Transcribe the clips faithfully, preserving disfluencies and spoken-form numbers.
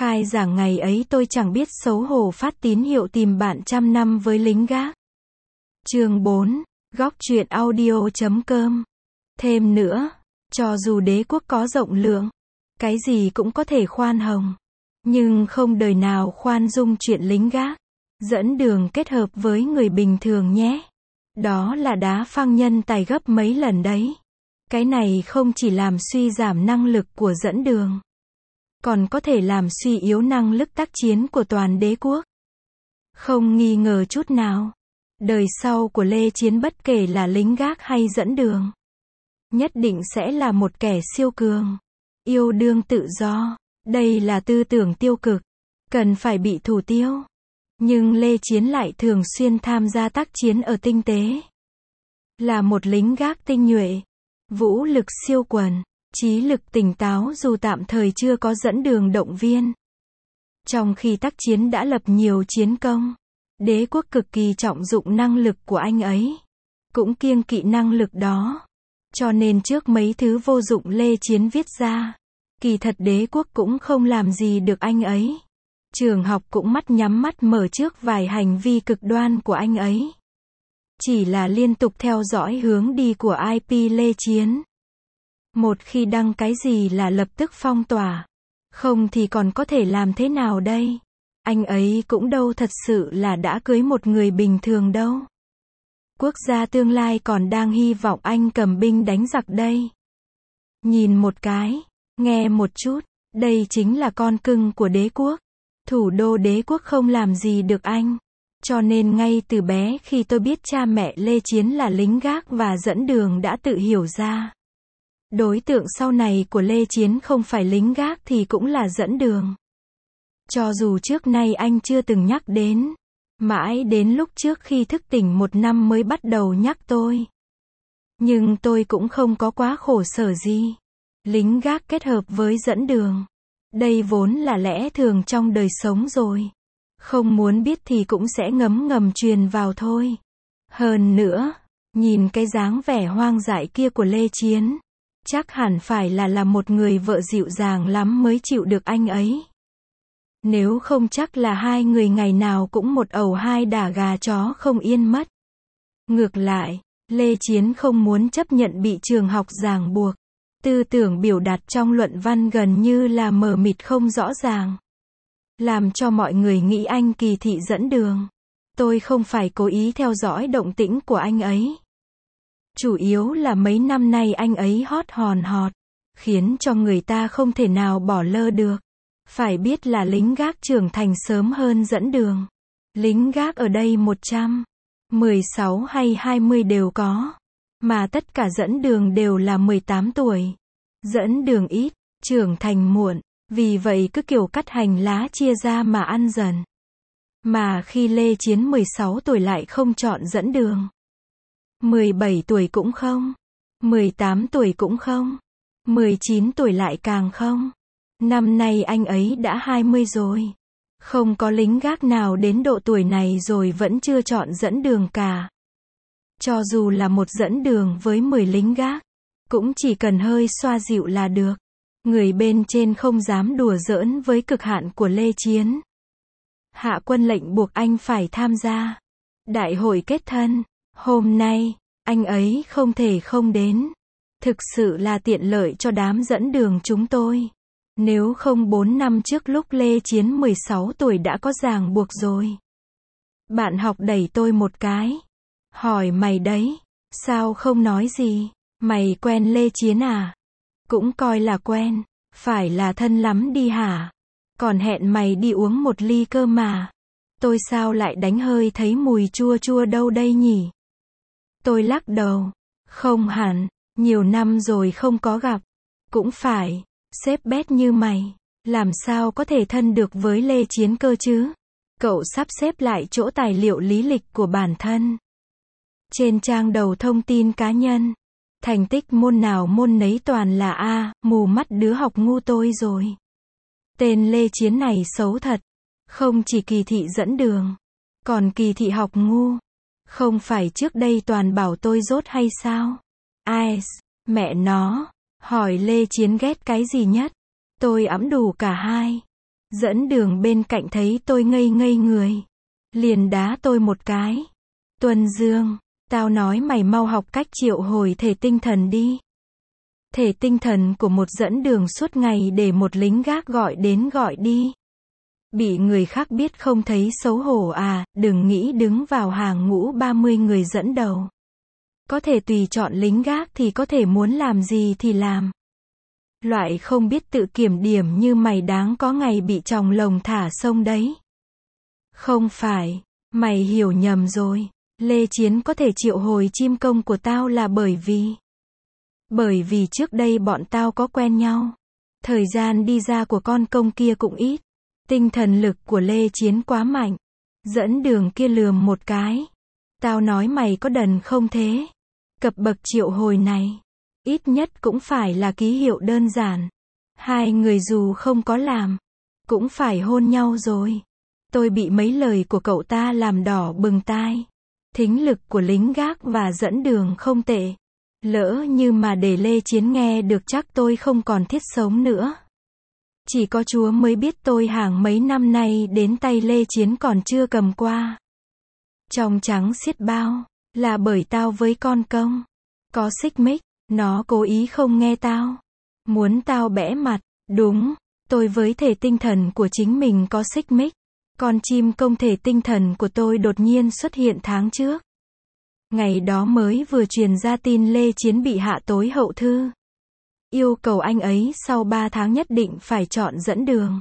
Khai giảng ngày ấy tôi chẳng biết xấu hổ phát tín hiệu tìm bạn trăm năm với lính gác. Chương bốn, góc truyện audio chấm com. Thêm nữa, cho dù đế quốc có rộng lượng, cái gì cũng có thể khoan hồng, nhưng không đời nào khoan dung chuyện lính gác, dẫn đường kết hợp với người bình thường nhé. Đó là đá phăng nhân tài gấp mấy lần đấy. Cái này không chỉ làm suy giảm năng lực của dẫn đường, còn có thể làm suy yếu năng lực tác chiến của toàn đế quốc. Không nghi ngờ chút nào, đời sau của Lê Chiến bất kể là lính gác hay dẫn đường, nhất định sẽ là một kẻ siêu cường, yêu đương tự do. Đây là tư tưởng tiêu cực, cần phải bị thủ tiêu. Nhưng Lê Chiến lại thường xuyên tham gia tác chiến ở tinh tế. Là một lính gác tinh nhuệ, vũ lực siêu quần, trí lực tỉnh táo dù tạm thời chưa có dẫn đường động viên. Trong khi tác chiến đã lập nhiều chiến công, đế quốc cực kỳ trọng dụng năng lực của anh ấy, cũng kiêng kỵ năng lực đó. Cho nên trước mấy thứ vô dụng Lê Chiến viết ra, kỳ thật đế quốc cũng không làm gì được anh ấy. Trường học cũng mắt nhắm mắt mở trước vài hành vi cực đoan của anh ấy. Chỉ là liên tục theo dõi hướng đi của i pê Lê Chiến. Một khi đăng cái gì là lập tức phong tỏa. Không thì còn có thể làm thế nào đây? Anh ấy cũng đâu thật sự là đã cưới một người bình thường đâu. Quốc gia tương lai còn đang hy vọng anh cầm binh đánh giặc đây. Nhìn một cái, nghe một chút, đây chính là con cưng của đế quốc. Thủ đô đế quốc không làm gì được anh. Cho nên ngay từ bé khi tôi biết cha mẹ Lê Chiến là lính gác và dẫn đường đã tự hiểu ra. Đối tượng sau này của Lê Chiến không phải lính gác thì cũng là dẫn đường. Cho dù trước nay anh chưa từng nhắc đến, mãi đến lúc trước khi thức tỉnh một năm mới bắt đầu nhắc tôi. Nhưng tôi cũng không có quá khổ sở gì. Lính gác kết hợp với dẫn đường, đây vốn là lẽ thường trong đời sống rồi. Không muốn biết thì cũng sẽ ngấm ngầm truyền vào thôi. Hơn nữa, nhìn cái dáng vẻ hoang dại kia của Lê Chiến, chắc hẳn phải là là một người vợ dịu dàng lắm mới chịu được anh ấy. Nếu không chắc là hai người ngày nào cũng một ẩu hai đả gà chó không yên mất. Ngược lại, Lê Chiến không muốn chấp nhận bị trường học ràng buộc. Tư tưởng biểu đạt trong luận văn gần như là mờ mịt không rõ ràng, làm cho mọi người nghĩ anh kỳ thị dẫn đường. Tôi không phải cố ý theo dõi động tĩnh của anh ấy. Chủ yếu là mấy năm nay anh ấy hot hòn hot, khiến cho người ta không thể nào bỏ lơ được. Phải biết là lính gác trưởng thành sớm hơn dẫn đường. Lính gác ở đây một trăm, mười sáu hay hai mươi đều có. Mà tất cả dẫn đường đều là mười tám tuổi. Dẫn đường ít, trưởng thành muộn. Vì vậy cứ kiểu cắt hành lá chia ra mà ăn dần. Mà khi Lê Chiến mười sáu tuổi lại không chọn dẫn đường. mười bảy tuổi cũng không. mười tám tuổi cũng không. mười chín tuổi lại càng không. Năm nay anh ấy đã hai mươi rồi. Không có lính gác nào đến độ tuổi này rồi vẫn chưa chọn dẫn đường cả. Cho dù là một dẫn đường với mười lính gác, cũng chỉ cần hơi xoa dịu là được. Người bên trên không dám đùa giỡn với cực hạn của Lê Chiến. Hạ quân lệnh buộc anh phải tham gia đại hội kết thân. Hôm nay, anh ấy không thể không đến. Thực sự là tiện lợi cho đám dẫn đường chúng tôi. Nếu không bốn năm trước lúc Lê Chiến mười sáu tuổi đã có ràng buộc rồi. Bạn học đẩy tôi một cái. Hỏi mày đấy, sao không nói gì? Mày quen Lê Chiến à? Cũng coi là quen, phải là thân lắm đi hả? Còn hẹn mày đi uống một ly cơ mà. Tôi sao lại đánh hơi thấy mùi chua chua đâu đây nhỉ? Tôi lắc đầu, không hẳn, nhiều năm rồi không có gặp. Cũng phải, xếp bét như mày, làm sao có thể thân được với Lê Chiến cơ chứ? Cậu sắp xếp lại chỗ tài liệu lý lịch của bản thân. Trên trang đầu thông tin cá nhân, thành tích môn nào môn nấy toàn là A, mù mắt đứa học ngu tôi rồi. Tên Lê Chiến này xấu thật. Không chỉ kỳ thị dẫn đường, còn kỳ thị học ngu. Không phải trước đây toàn bảo tôi dốt hay sao? Ai, mẹ nó, hỏi Lê Chiến ghét cái gì nhất? Tôi ẵm đủ cả hai. Dẫn đường bên cạnh thấy tôi ngây ngây người. Liền đá tôi một cái. Tuân Dương, tao nói mày mau học cách triệu hồi thể tinh thần đi. Thể tinh thần của một dẫn đường suốt ngày để một lính gác gọi đến gọi đi. Bị người khác biết không thấy xấu hổ à, đừng nghĩ đứng vào hàng ngũ ba mươi người dẫn đầu. Có thể tùy chọn lính gác thì có thể muốn làm gì thì làm. Loại không biết tự kiểm điểm như mày đáng có ngày bị chòng lồng thả sông đấy. Không phải, mày hiểu nhầm rồi. Lê Chiến có thể triệu hồi chim công của tao là bởi vì... Bởi vì trước đây bọn tao có quen nhau. Thời gian đi ra của con công kia cũng ít. Tinh thần lực của Lê Chiến quá mạnh. Dẫn đường kia lườm một cái. Tao nói mày có đần không thế? Cập bậc triệu hồi này. Ít nhất cũng phải là ký hiệu đơn giản. Hai người dù không có làm. Cũng phải hôn nhau rồi. Tôi bị mấy lời của cậu ta làm đỏ bừng tai. Thính lực của lính gác và dẫn đường không tệ. Lỡ như mà để Lê Chiến nghe được chắc tôi không còn thiết sống nữa. Chỉ có Chúa mới biết tôi hàng mấy năm nay đến tay Lê Chiến còn chưa cầm qua. Trong trắng xiết bao, là bởi tao với con công. Có xích mích, nó cố ý không nghe tao. Muốn tao bẽ mặt, đúng, tôi với thể tinh thần của chính mình có xích mích. Con chim công thể tinh thần của tôi đột nhiên xuất hiện tháng trước. Ngày đó mới vừa truyền ra tin Lê Chiến bị hạ tối hậu thư. Yêu cầu anh ấy sau ba tháng nhất định phải chọn dẫn đường.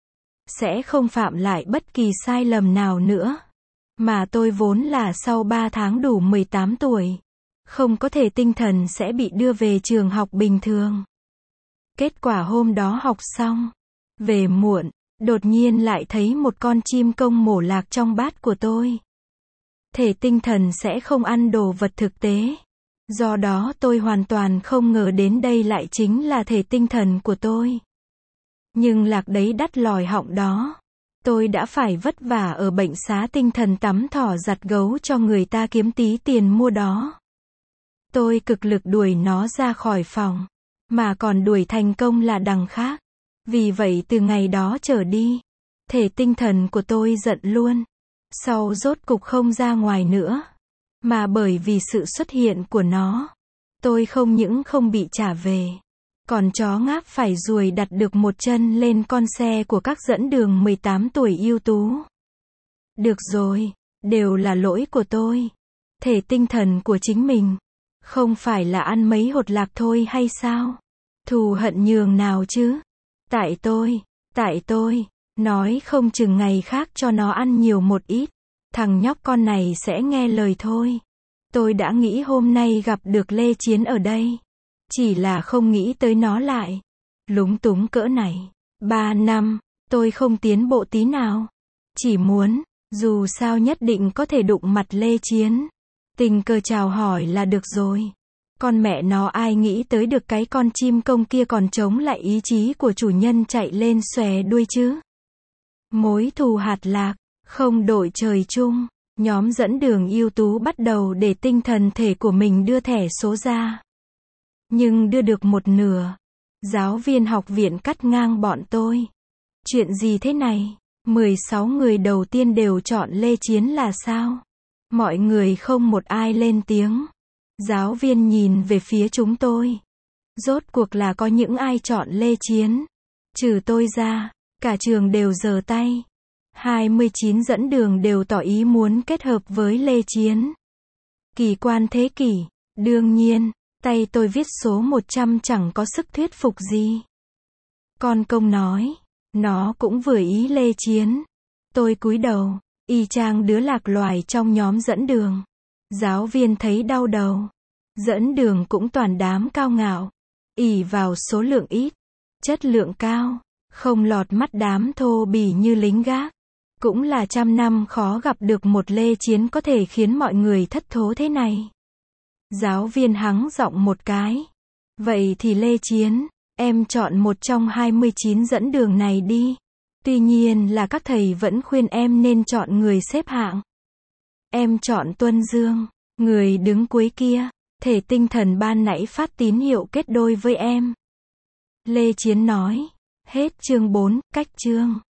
Sẽ không phạm lại bất kỳ sai lầm nào nữa. Mà tôi vốn là sau ba tháng đủ mười tám tuổi. Không có thể tinh thần sẽ bị đưa về trường học bình thường. Kết quả hôm đó học xong. Về muộn, đột nhiên lại thấy một con chim công mổ lạc trong bát của tôi. Thể tinh thần sẽ không ăn đồ vật thực tế. Do đó tôi hoàn toàn không ngờ đến đây lại chính là thể tinh thần của tôi. Nhưng lạc đấy đắt lòi họng đó. Tôi đã phải vất vả ở bệnh xá tinh thần tắm thỏ giặt gấu cho người ta kiếm tí tiền mua đó. Tôi cực lực đuổi nó ra khỏi phòng. Mà còn đuổi thành công là đằng khác. Vì vậy từ ngày đó trở đi, thể tinh thần của tôi giận luôn. Sau rốt cục không ra ngoài nữa. Mà bởi vì sự xuất hiện của nó, tôi không những không bị trả về. Còn chó ngáp phải ruồi đặt được một chân lên con xe của các dẫn đường mười tám tuổi ưu tú. Được rồi, đều là lỗi của tôi. Thể tinh thần của chính mình. Không phải là ăn mấy hột lạc thôi hay sao? Thù hận nhường nào chứ? Tại tôi, tại tôi, nói không chừng ngày khác cho nó ăn nhiều một ít. Thằng nhóc con này sẽ nghe lời thôi. Tôi đã nghĩ hôm nay gặp được Lê Chiến ở đây. Chỉ là không nghĩ tới nó lại. Lúng túng cỡ này. Ba năm, tôi không tiến bộ tí nào. Chỉ muốn, dù sao nhất định có thể đụng mặt Lê Chiến. Tình cờ chào hỏi là được rồi. Con mẹ nó ai nghĩ tới được cái con chim công kia còn chống lại ý chí của chủ nhân chạy lên xòe đuôi chứ. Mối thù hạt lạc, không đội trời chung. Nhóm dẫn đường ưu tú bắt đầu để tinh thần thể của mình đưa thẻ số ra. Nhưng đưa được một nửa. Giáo viên học viện cắt ngang bọn tôi. Chuyện gì thế này? mười sáu người đầu tiên đều chọn Lê Chiến là sao? Mọi người không một ai lên tiếng. Giáo viên nhìn về phía chúng tôi. Rốt cuộc là có những ai chọn Lê Chiến. Trừ tôi ra, cả trường đều giơ tay. hai mươi chín dẫn đường đều tỏ ý muốn kết hợp với Lê Chiến. Kỳ quan thế kỷ. Đương nhiên, tay tôi viết số một trăm chẳng có sức thuyết phục gì. Con công nói, nó cũng vừa ý Lê Chiến. Tôi cúi đầu, y chang đứa lạc loài trong nhóm dẫn đường. Giáo viên thấy đau đầu. Dẫn đường cũng toàn đám cao ngạo. Ỷ vào số lượng ít, chất lượng cao, không lọt mắt đám thô bỉ như lính gác. Cũng là trăm năm khó gặp được một Lê Chiến có thể khiến mọi người thất thố thế này. Giáo viên hắng giọng một cái. Vậy thì Lê Chiến, em chọn một trong hai mươi chín dẫn đường này đi. Tuy nhiên là các thầy vẫn khuyên em nên chọn người xếp hạng. Em chọn Tuân Dương, người đứng cuối kia. Thể tinh thần ban nãy phát tín hiệu kết đôi với em. Lê Chiến nói. Hết chương bốn, cách chương.